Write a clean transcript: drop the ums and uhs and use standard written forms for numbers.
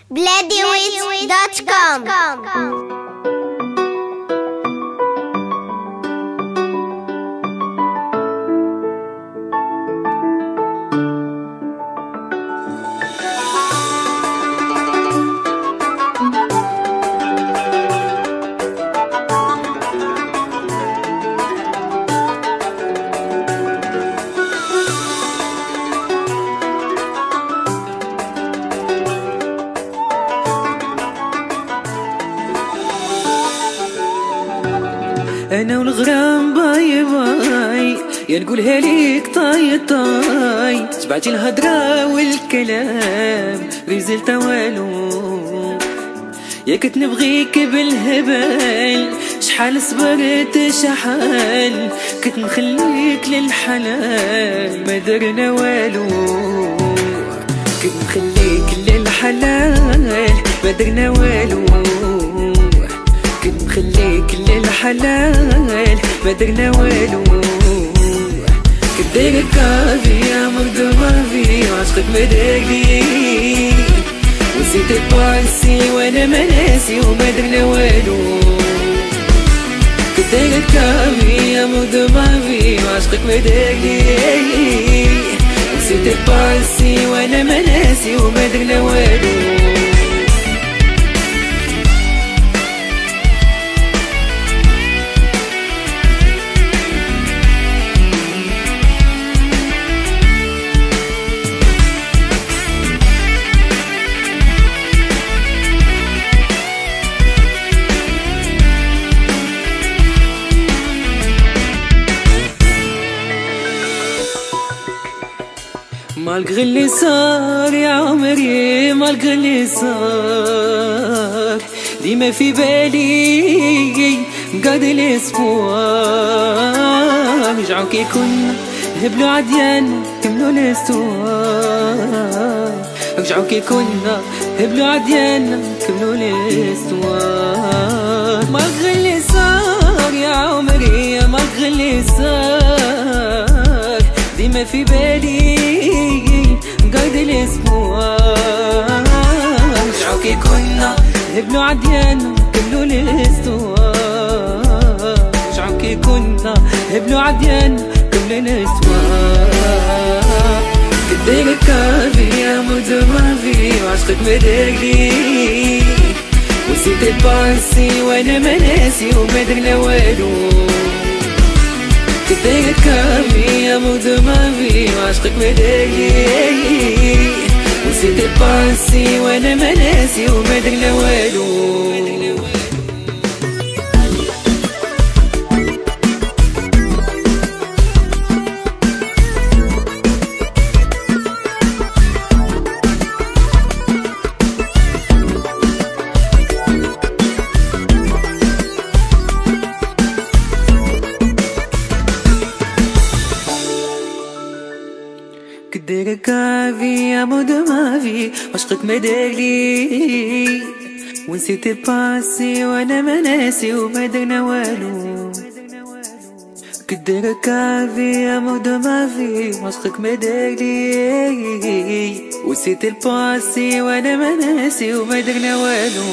bladiwits.com. انا والغرام باي باي يا نقولها ليك طاي طاي، تبعتي الهضره والكلام ريزلت والو، يا كنت نبغيك بالهبال شحال صبرت شحال، كنت نخليك للحلال ما درنا والو، كنت نخليك للحلال ما درنا والو، كنت نخليك للحلال ما درنا والو، كنت دايرك كافي يا مرضى ما في عشقك ما دايرلي، ونسيت باسي وانا ما ناسي وما درنا والو، كنت دايرك كافي يا مرضى ما في عشقك ما دايرلي، ونسيت باسي وانا ما ناسي وما درنا والو. مالغري اللي صار يا عمري، مالغري اللي صار ديما في بالي قاد الاسبوع، رجعوا كي كنا هبلوا عديان كملوا الاستوار، رجعوا كي كنا هبلوا عديان كملوا الاستوار، مالغري اللي صار يا عمري، مالغري اللي صار ديما في بالي قايد الاسبوع، رجعوا كي كنا هبلوا عديان كملوا الاستوار، رجعوا كي كنا هبلوا عديان كملوا الاستوار، كديرك كافي يا مرضى ما في وعشقك ما دايرلي، ونسيت باسي وانا ما ناسي وما درنا والو، كديرك كافي يا مرضى ما في وعشقك ما دايرلي، ونسيت باسي وانا ما ناسي وما درنا والو. كديرك كافي يا مرضى ما في عشقك ما دايرلي، ونسيت باسي وانا ما ناسي وما درنا والو، كديرك كافي يا مرضى ما في عشقك ما دايرلي، ونسيت باسي وانا ما ناسي وما درنا والو.